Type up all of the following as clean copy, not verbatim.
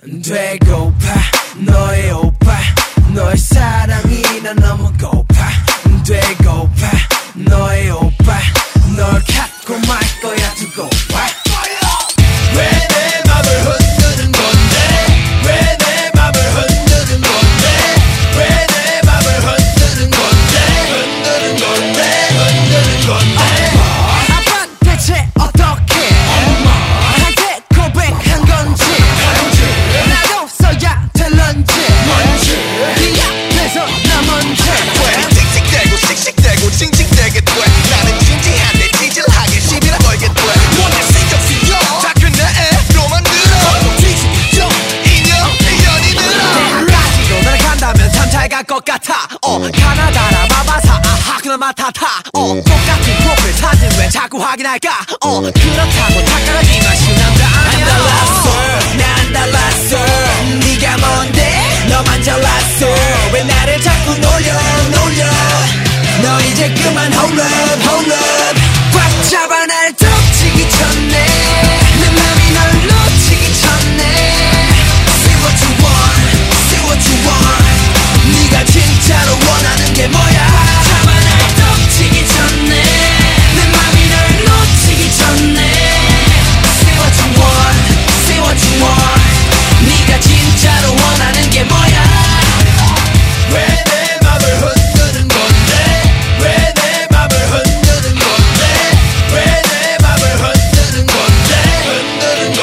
되고파 너의 오빠 너의 사랑이 난 너무 고파 되고파 너의 오빠 널 갖고 말 거야 두고 봐 왜 내 맘을 흔드는 건데 왜 내 맘을 흔드는 건데 왜 내 맘을 흔드는 건데 흔드는 건데 흔드는 건데 아빠 대체 어떻게 나한테 고백한 건지 나도 써야 될런지 네 앞에서 나 먼저 왜 씩씩대고 씩씩대고 징징대게 돼 나는 진지한데 찌질하게 시비를 걸게 돼 뭔데 신경 쓰여 다 끝내 로만 들어 뒤집죠 인연이 늘어 대학까지도 날 간다면 참 잘 갈 것 같아 가나다라 마바사 아하 그날 맡아타 똑같은 프로필 사진 왜 자꾸 확인할까 그렇다고 착각하지만 쉬운 남자 아니야 안 달랐어 나 안 달랐어 네가 뭔데 너만 잘났어 왜 나를 자꾸 놀려 너 이제 그만 hold up 꽉 잡아 날 덮치기 전에 내 맘이 널 놓치기 전에 Say what you want 네가 진짜로 원하는 게 뭐야 잡아 날 덮치기 전에 내 맘이 널 놓치기 전에 Say what you want 네가 진짜로 원하는 게 뭐야 왜 내 맘을 흔드는 건데 왜 내 맘을 흔드는 건데 왜 내 맘을 흔드는 건데 흔드는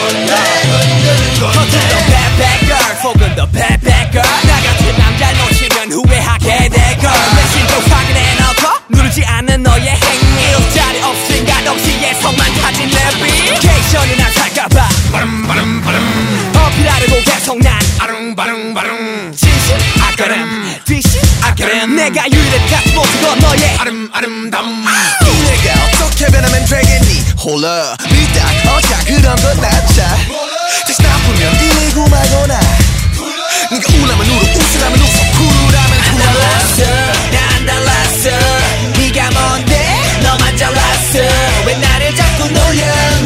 건데 겉은 더 bad girl 속은 더 bad girl 나 같은 남자 놓치면 후회하게 될 걸 내심도 확인해 놓고 누르지 않는 너의 행위 자리 없으니까 동시에 속만 타진 내비케이션이 난 살까봐 어필하려고 계속 난 아릉바릉바릉 진실 아까름 뒤실 아까름 내가 유일한 모습은 너의 아름다움 이 내가 어떻게 변하면 되겠니 홀라 믿다 어차 그런 건 낫자 다시 나쁘면 119 말거나 네가 울라면 울어 웃으라면 웃어 쿨하면 쿨 나 안 달랐어 네가 뭔데 너만 잘났어 왜 나를 자꾸 놀려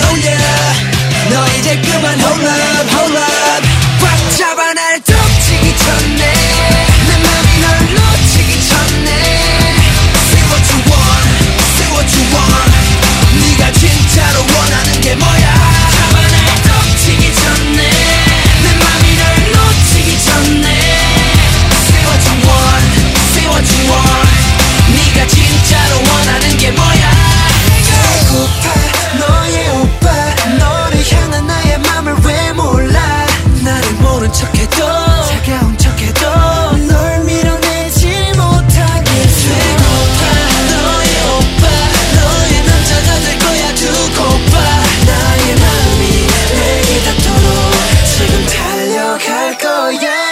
너 이제 그만 hold up 꽉 잡아 날 덮치기 전에 내 맘이 널 놓치기 전에 Say what you want 네가 진짜로 원하는 게 뭐야 잡아 날 덮치기 전에 내 맘이 널 놓치기 전에 Say what you want 네가 진짜로 원하는 게 뭐야 배고파 너의 오빠 너를 향한 나의 맘을 왜 몰라 나를 모른 척해도 차가운 척해도 널 밀어내지 못하게 배고파 너의 오빠 너의 남자가 될 거야 두고 봐 나의 마음이 내게 닿도록 지금 달려갈 거야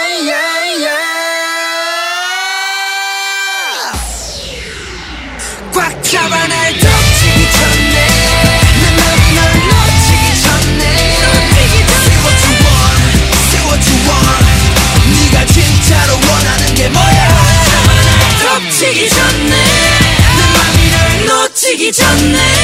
꽉 잡아 날 덮치기 전에 내 맘이 널 놓치기 전에 Say what you want 네가 진짜로 원하는 게 뭐야 잡아 날 덮치기 전에 내 맘이 널 놓치기 전에